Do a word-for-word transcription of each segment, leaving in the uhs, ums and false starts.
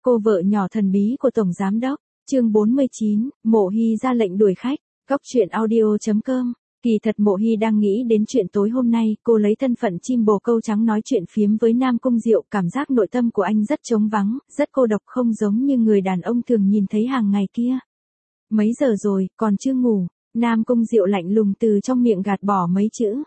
Cô vợ nhỏ thần bí của Tổng Giám Đốc, chương bốn mươi chín, Mộ Hy ra lệnh đuổi khách, Góc truyện audio chấm com. Kỳ thật Mộ Hy đang nghĩ đến chuyện tối hôm nay, cô lấy thân phận chim bồ câu trắng nói chuyện phiếm với Nam Cung Diệu, cảm giác nội tâm của anh rất trống vắng, rất cô độc, không giống như người đàn ông thường nhìn thấy hàng ngày kia. Mấy giờ rồi, còn chưa ngủ? Nam Cung Diệu lạnh lùng từ trong miệng gạt bỏ mấy chữ.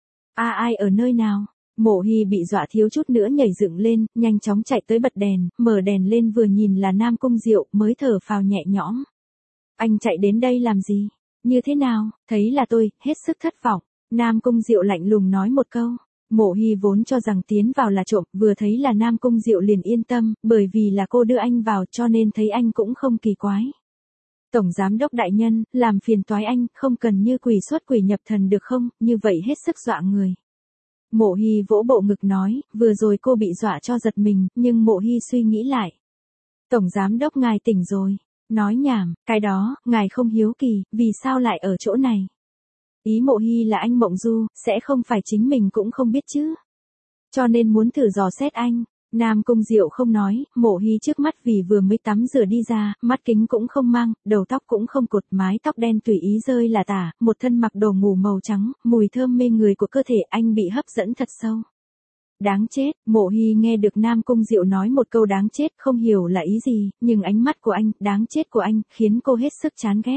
A ai ở nơi nào? Mộ Hy bị dọa thiếu chút nữa nhảy dựng lên, nhanh chóng chạy tới bật đèn, mở đèn lên vừa nhìn là Nam Cung Diệu, mới thở phào nhẹ nhõm. Anh chạy đến đây làm gì? Như thế nào? Thấy là tôi, hết sức thất vọng. Nam Cung Diệu lạnh lùng nói một câu. Mộ Hy vốn cho rằng tiến vào là trộm, vừa thấy là Nam Cung Diệu liền yên tâm, bởi vì là cô đưa anh vào cho nên thấy anh cũng không kỳ quái. Tổng Giám Đốc đại nhân, làm phiền toái anh, không cần như quỷ xuất quỷ nhập thần được không, như vậy hết sức dọa người. Mộ Hy vỗ bộ ngực nói, vừa rồi cô bị dọa cho giật mình, nhưng Mộ Hy suy nghĩ lại. Tổng Giám Đốc ngài tỉnh rồi. Nói nhảm, cái đó, ngài không hiếu kỳ, vì sao lại ở chỗ này? Ý Mộ Hy là anh Mộng Du, sẽ không phải chính mình cũng không biết chứ. Cho nên muốn thử dò xét anh. Nam Cung Diệu không nói, Mộ Hy trước mắt vì vừa mới tắm rửa đi ra, mắt kính cũng không mang, đầu tóc cũng không cột, mái tóc đen tùy ý rơi là tả, một thân mặc đồ ngủ màu trắng, mùi thơm mê người của cơ thể anh bị hấp dẫn thật sâu. Đáng chết, Mộ Hy nghe được Nam Cung Diệu nói một câu đáng chết, không hiểu là ý gì, nhưng ánh mắt của anh, đáng chết của anh, khiến cô hết sức chán ghét.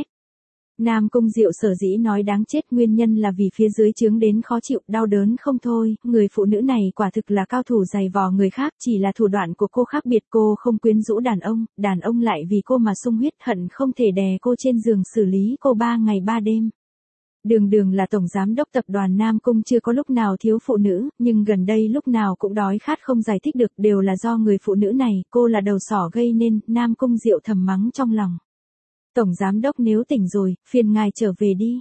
Nam Cung Diệu sở dĩ nói đáng chết nguyên nhân là vì phía dưới chướng đến khó chịu, đau đớn không thôi, người phụ nữ này quả thực là cao thủ giày vò người khác, chỉ là thủ đoạn của cô khác biệt, cô không quyến rũ đàn ông, đàn ông lại vì cô mà sung huyết, hận không thể đè cô trên giường xử lý cô ba ngày ba đêm. Đường Đường là tổng giám đốc tập đoàn Nam Cung chưa có lúc nào thiếu phụ nữ, nhưng gần đây lúc nào cũng đói khát không giải thích được, đều là do người phụ nữ này, cô là đầu sỏ gây nên, Nam Cung Diệu thầm mắng trong lòng. Tổng giám đốc nếu tỉnh rồi, phiền ngài trở về đi.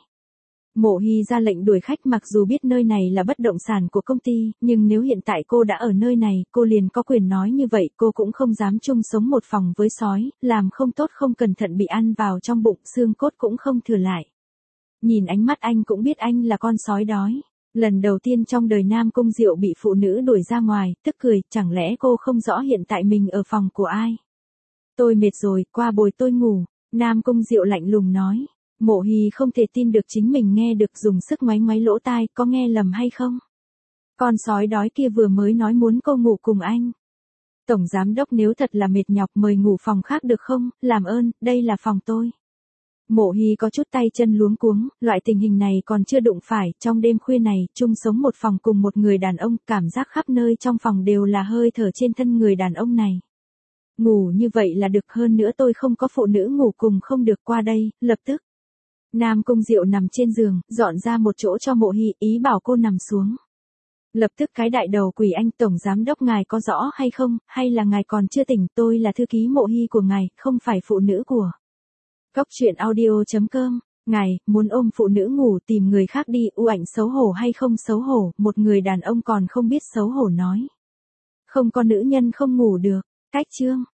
Mộ Hy ra lệnh đuổi khách, mặc dù biết nơi này là bất động sản của công ty, nhưng nếu hiện tại cô đã ở nơi này, cô liền có quyền nói như vậy, cô cũng không dám chung sống một phòng với sói, làm không tốt không cẩn thận bị ăn vào trong bụng, xương cốt cũng không thừa lại. Nhìn ánh mắt anh cũng biết anh là con sói đói. Lần đầu tiên trong đời Nam Cung Diệu bị phụ nữ đuổi ra ngoài, tức cười, chẳng lẽ cô không rõ hiện tại mình ở phòng của ai? Tôi mệt rồi, qua bồi tôi ngủ. Nam Cung Diệu lạnh lùng nói. Mộ Hy không thể tin được chính mình nghe được, dùng sức ngoáy ngoáy lỗ tai, có nghe lầm hay không? Con sói đói kia vừa mới nói muốn cô ngủ cùng anh. Tổng giám đốc nếu thật là mệt nhọc mời ngủ phòng khác được không, làm ơn, đây là phòng tôi. Mộ Hy có chút tay chân luống cuống, loại tình hình này còn chưa đụng phải, trong đêm khuya này, chung sống một phòng cùng một người đàn ông, cảm giác khắp nơi trong phòng đều là hơi thở trên thân người đàn ông này. Ngủ như vậy là được, hơn nữa tôi không có phụ nữ ngủ cùng không được, qua đây, lập tức. Nam Cung Diệu nằm trên giường, dọn ra một chỗ cho Mộ Hy, ý bảo cô nằm xuống. Lập tức cái đại đầu quỷ anh, tổng giám đốc ngài có rõ hay không, hay là ngài còn chưa tỉnh, tôi là thư ký Mộ Hy của ngài, không phải phụ nữ của. Góc truyện audio chấm com, ngài, muốn ôm phụ nữ ngủ tìm người khác đi, u ảnh xấu hổ hay không xấu hổ, một người đàn ông còn không biết xấu hổ nói. Không có nữ nhân không ngủ được, cách chương.